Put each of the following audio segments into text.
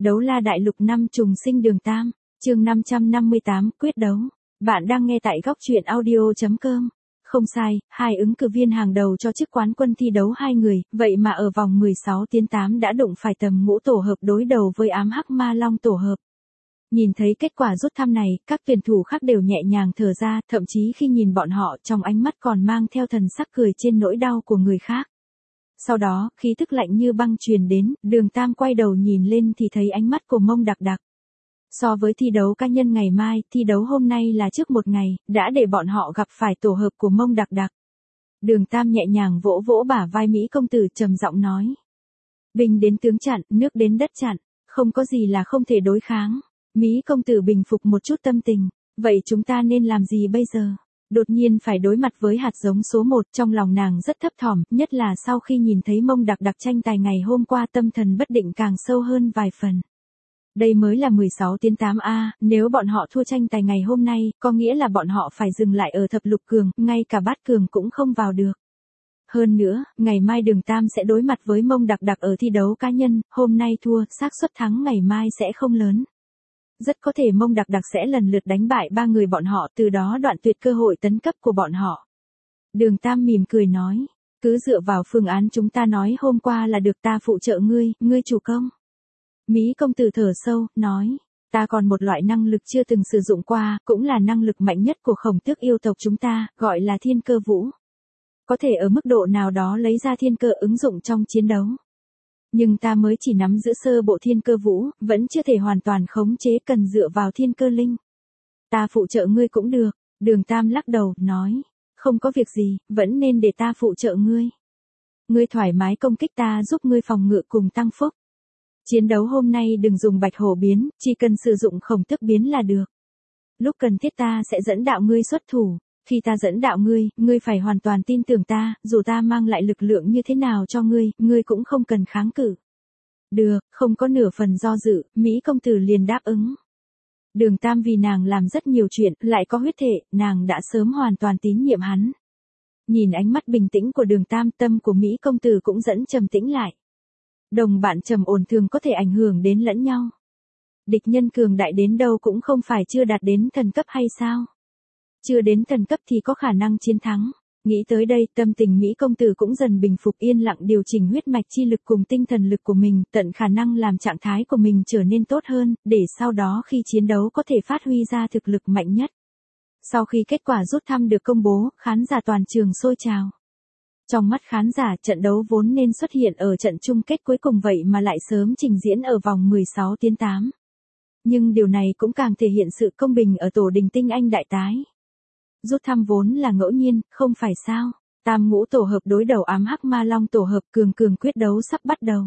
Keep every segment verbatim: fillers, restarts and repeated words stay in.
Đấu la đại lục năm trùng sinh đường tam, chương năm trăm năm mươi tám, quyết đấu. Bạn đang nghe tại góc truyện audio chấm com. Không sai, hai ứng cử viên hàng đầu cho chức quán quân thi đấu hai người, vậy mà ở vòng mười sáu tiến tám đã đụng phải tầm ngũ tổ hợp đối đầu với ám hắc ma long tổ hợp. Nhìn thấy kết quả rút thăm này, các tuyển thủ khác đều nhẹ nhàng thở ra, thậm chí khi nhìn bọn họ trong ánh mắt còn mang theo thần sắc cười trên nỗi đau của người khác. Sau đó, khí tức lạnh như băng truyền đến, đường tam quay đầu nhìn lên thì thấy ánh mắt của Mông Đặc Đặc. So với thi đấu cá nhân ngày mai, thi đấu hôm nay là trước một ngày, đã để bọn họ gặp phải tổ hợp của Mông Đặc Đặc. Đường tam nhẹ nhàng vỗ vỗ bả vai Mỹ công tử trầm giọng nói. Binh đến tướng chặn, nước đến đất chặn, không có gì là không thể đối kháng. Mỹ công tử bình phục một chút tâm tình, vậy chúng ta nên làm gì bây giờ? Đột nhiên phải đối mặt với hạt giống số một, trong lòng nàng rất thấp thỏm, nhất là sau khi nhìn thấy Mông Đặc Đặc tranh tài ngày hôm qua tâm thần bất định càng sâu hơn vài phần. Đây mới là mười sáu tiến tám A, nếu bọn họ thua tranh tài ngày hôm nay, có nghĩa là bọn họ phải dừng lại ở thập lục cường, ngay cả bát cường cũng không vào được. Hơn nữa, ngày mai đường tam sẽ đối mặt với Mông Đặc Đặc ở thi đấu cá nhân, hôm nay thua, xác suất thắng ngày mai sẽ không lớn. Rất có thể Mông Đặc Đặc sẽ lần lượt đánh bại ba người bọn họ, từ đó đoạn tuyệt cơ hội tấn cấp của bọn họ. Đường Tam mỉm cười nói, cứ dựa vào phương án chúng ta nói hôm qua là được, ta phụ trợ ngươi, ngươi chủ công. Mỹ công tử thở sâu, nói, ta còn một loại năng lực chưa từng sử dụng qua, cũng là năng lực mạnh nhất của khổng tước yêu tộc chúng ta, gọi là thiên cơ vũ. Có thể ở mức độ nào đó lấy ra thiên cơ ứng dụng trong chiến đấu. Nhưng ta mới chỉ nắm giữ sơ bộ thiên cơ vũ, vẫn chưa thể hoàn toàn khống chế, cần dựa vào thiên cơ linh. Ta phụ trợ ngươi cũng được, đường Tam lắc đầu, nói, không có việc gì, vẫn nên để ta phụ trợ ngươi. Ngươi thoải mái công kích ta giúp ngươi phòng ngự cùng tăng phúc. Chiến đấu hôm nay đừng dùng bạch hổ biến, chỉ cần sử dụng khổng tước biến là được. Lúc cần thiết ta sẽ dẫn đạo ngươi xuất thủ. Khi ta dẫn đạo ngươi, ngươi phải hoàn toàn tin tưởng ta, dù ta mang lại lực lượng như thế nào cho ngươi, ngươi cũng không cần kháng cự. Được, không có nửa phần do dự, Mỹ công tử liền đáp ứng. Đường Tam vì nàng làm rất nhiều chuyện, lại có huyết thể, nàng đã sớm hoàn toàn tín nhiệm hắn. Nhìn ánh mắt bình tĩnh của đường Tam, tâm của Mỹ công tử cũng dẫn trầm tĩnh lại. Đồng bạn trầm ổn thường có thể ảnh hưởng đến lẫn nhau. Địch nhân cường đại đến đâu cũng không phải chưa đạt đến thần cấp hay sao? Chưa đến thần cấp thì có khả năng chiến thắng. Nghĩ tới đây, tâm tình Mỹ công tử cũng dần bình phục, yên lặng điều chỉnh huyết mạch chi lực cùng tinh thần lực của mình, tận khả năng làm trạng thái của mình trở nên tốt hơn, để sau đó khi chiến đấu có thể phát huy ra thực lực mạnh nhất. Sau khi kết quả rút thăm được công bố, khán giả toàn trường sôi trào. Trong mắt khán giả, trận đấu vốn nên xuất hiện ở trận chung kết cuối cùng vậy mà lại sớm trình diễn ở vòng mười sáu tiến tám. Nhưng điều này cũng càng thể hiện sự công bình ở tổ đình tinh anh đại tái. Rút thăm vốn là ngẫu nhiên, không phải sao? Tam ngũ tổ hợp đối đầu ám hắc ma long tổ hợp, cường cường quyết đấu sắp bắt đầu.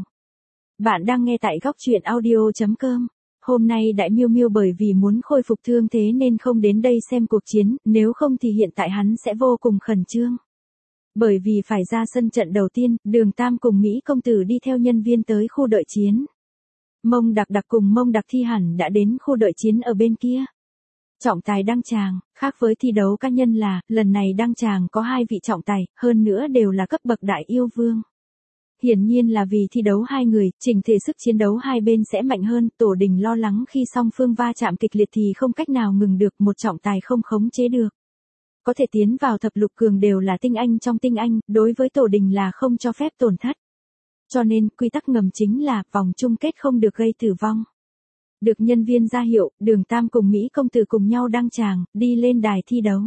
Bạn đang nghe tại góc truyện audio chấm com. Hôm nay Đại Miêu Miêu bởi vì muốn khôi phục thương thế nên không đến đây xem cuộc chiến, nếu không thì hiện tại hắn sẽ vô cùng khẩn trương. Bởi vì phải ra sân trận đầu tiên, đường Tam cùng Mỹ công tử đi theo nhân viên tới khu đợi chiến. Mông Đặc Đặc cùng Mông Đặc Thi hẳn đã đến khu đợi chiến ở bên kia. Trọng tài đăng tràng, khác với thi đấu cá nhân là, lần này đăng tràng có hai vị trọng tài, hơn nữa đều là cấp bậc đại yêu vương. Hiển nhiên là vì thi đấu hai người, chỉnh thể sức chiến đấu hai bên sẽ mạnh hơn, tổ đình lo lắng khi song phương va chạm kịch liệt thì không cách nào ngừng được, một trọng tài không khống chế được. Có thể tiến vào thập lục cường đều là tinh anh trong tinh anh, đối với tổ đình là không cho phép tổn thất. Cho nên, quy tắc ngầm chính là, vòng chung kết không được gây tử vong. Được nhân viên ra hiệu, đường Tam cùng Mỹ công tử cùng nhau đăng tràng, đi lên đài thi đấu.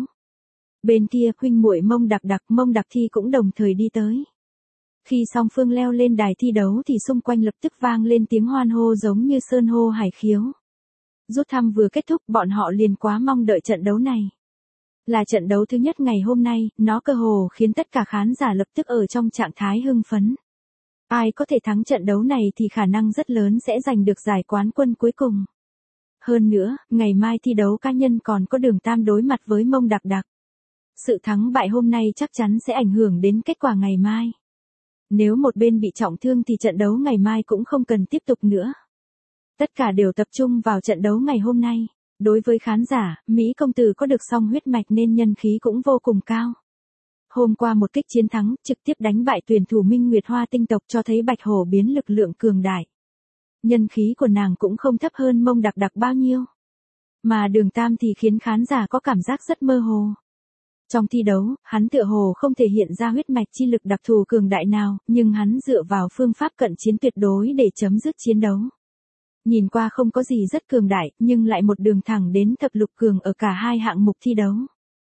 Bên kia, huynh muội Mông Đặc Đặc, Mông Đặc Thi cũng đồng thời đi tới. Khi song phương leo lên đài thi đấu thì xung quanh lập tức vang lên tiếng hoan hô giống như sơn hô hải khiếu. Rút thăm vừa kết thúc, bọn họ liền quá mong đợi trận đấu này. Là trận đấu thứ nhất ngày hôm nay, nó cơ hồ khiến tất cả khán giả lập tức ở trong trạng thái hưng phấn. Ai có thể thắng trận đấu này thì khả năng rất lớn sẽ giành được giải quán quân cuối cùng. Hơn nữa, ngày mai thi đấu cá nhân còn có đường Tam đối mặt với Mông Đặc Đặc. Sự thắng bại hôm nay chắc chắn sẽ ảnh hưởng đến kết quả ngày mai. Nếu một bên bị trọng thương thì trận đấu ngày mai cũng không cần tiếp tục nữa. Tất cả đều tập trung vào trận đấu ngày hôm nay. Đối với khán giả, Mỹ công tử có được song huyết mạch nên nhân khí cũng vô cùng cao. Hôm qua một kích chiến thắng, trực tiếp đánh bại tuyển thủ Minh Nguyệt Hoa tinh tộc cho thấy bạch hổ biến lực lượng cường đại. Nhân khí của nàng cũng không thấp hơn Mông Đặc Đặc bao nhiêu. Mà Đường Tam thì khiến khán giả có cảm giác rất mơ hồ. Trong thi đấu, hắn tựa hồ không thể hiện ra huyết mạch chi lực đặc thù cường đại nào, nhưng hắn dựa vào phương pháp cận chiến tuyệt đối để chấm dứt chiến đấu. Nhìn qua không có gì rất cường đại, nhưng lại một đường thẳng đến thập lục cường ở cả hai hạng mục thi đấu.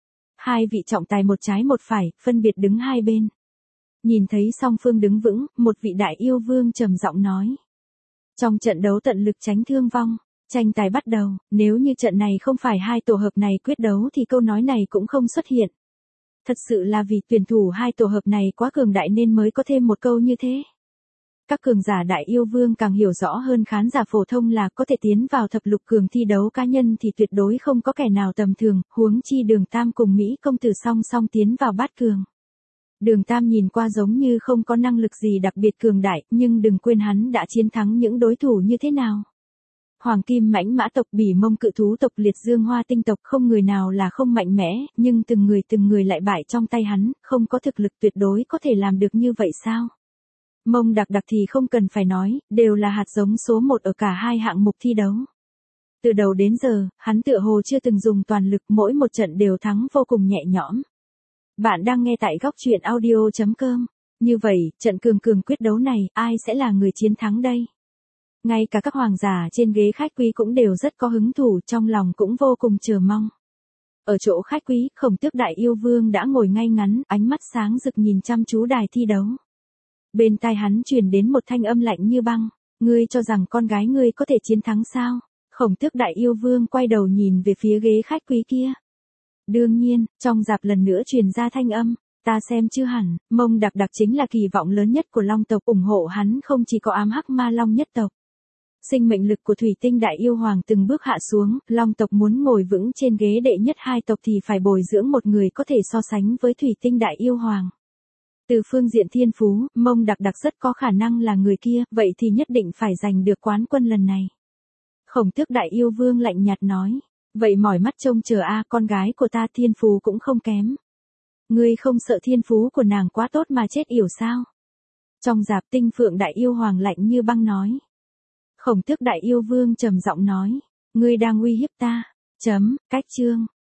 Hai vị trọng tài một trái một phải, phân biệt đứng hai bên. Nhìn thấy song phương đứng vững, một vị đại yêu vương trầm giọng nói. Trong trận đấu tận lực tránh thương vong, tranh tài bắt đầu, nếu như trận này không phải hai tổ hợp này quyết đấu thì câu nói này cũng không xuất hiện. Thật sự là vì tuyển thủ hai tổ hợp này quá cường đại nên mới có thêm một câu như thế. Các cường giả đại yêu vương càng hiểu rõ hơn khán giả phổ thông là có thể tiến vào thập lục cường thi đấu cá nhân thì tuyệt đối không có kẻ nào tầm thường, huống chi Đường Tam cùng Mỹ công tử song song tiến vào bát cường. Đường Tam nhìn qua giống như không có năng lực gì đặc biệt cường đại, nhưng đừng quên hắn đã chiến thắng những đối thủ như thế nào. Hoàng Kim Mãnh Mã tộc, Bỉ Mông Cự Thú tộc, Liệt Dương Hoa Tinh tộc, không người nào là không mạnh mẽ, nhưng từng người từng người lại bại trong tay hắn, không có thực lực tuyệt đối có thể làm được như vậy sao? Mông Đặc Đặc thì không cần phải nói, đều là hạt giống số một ở cả hai hạng mục thi đấu. Từ đầu đến giờ, hắn tựa hồ chưa từng dùng toàn lực, mỗi một trận đều thắng vô cùng nhẹ nhõm. Bạn đang nghe tại góc truyện audio chấm com. Như vậy, trận cường cường quyết đấu này, ai sẽ là người chiến thắng đây? Ngay cả các hoàng giả trên ghế khách quý cũng đều rất có hứng thú, trong lòng cũng vô cùng chờ mong. Ở chỗ khách quý, Khổng Tước Đại Yêu Vương đã ngồi ngay ngắn, ánh mắt sáng rực nhìn chăm chú đài thi đấu. Bên tai hắn truyền đến một thanh âm lạnh như băng, ngươi cho rằng con gái ngươi có thể chiến thắng sao? Khổng Tước Đại Yêu Vương quay đầu nhìn về phía ghế khách quý kia. Đương nhiên, trong dạp lần nữa truyền ra thanh âm, ta xem chưa hẳn, Mông Đặc Đặc chính là kỳ vọng lớn nhất của Long tộc, ủng hộ hắn không chỉ có ám hắc ma long nhất tộc. Sinh mệnh lực của Thủy Tinh Đại Yêu Hoàng từng bước hạ xuống, Long tộc muốn ngồi vững trên ghế đệ nhất hai tộc thì phải bồi dưỡng một người có thể so sánh với Thủy Tinh Đại Yêu Hoàng. Từ phương diện thiên phú, Mông Đặc Đặc rất có khả năng là người kia, vậy thì nhất định phải giành được quán quân lần này. Khổng Tước Đại Yêu Vương lạnh nhạt nói, vậy mỏi mắt trông chờ a, con gái của ta thiên phú cũng không kém. Ngươi không sợ thiên phú của nàng quá tốt mà chết yểu sao? Trong dạp Tinh Phượng Đại Yêu Hoàng lạnh như băng nói. Khổng Tước Đại Yêu Vương trầm giọng nói, ngươi đang uy hiếp ta. Chấm, cách chương.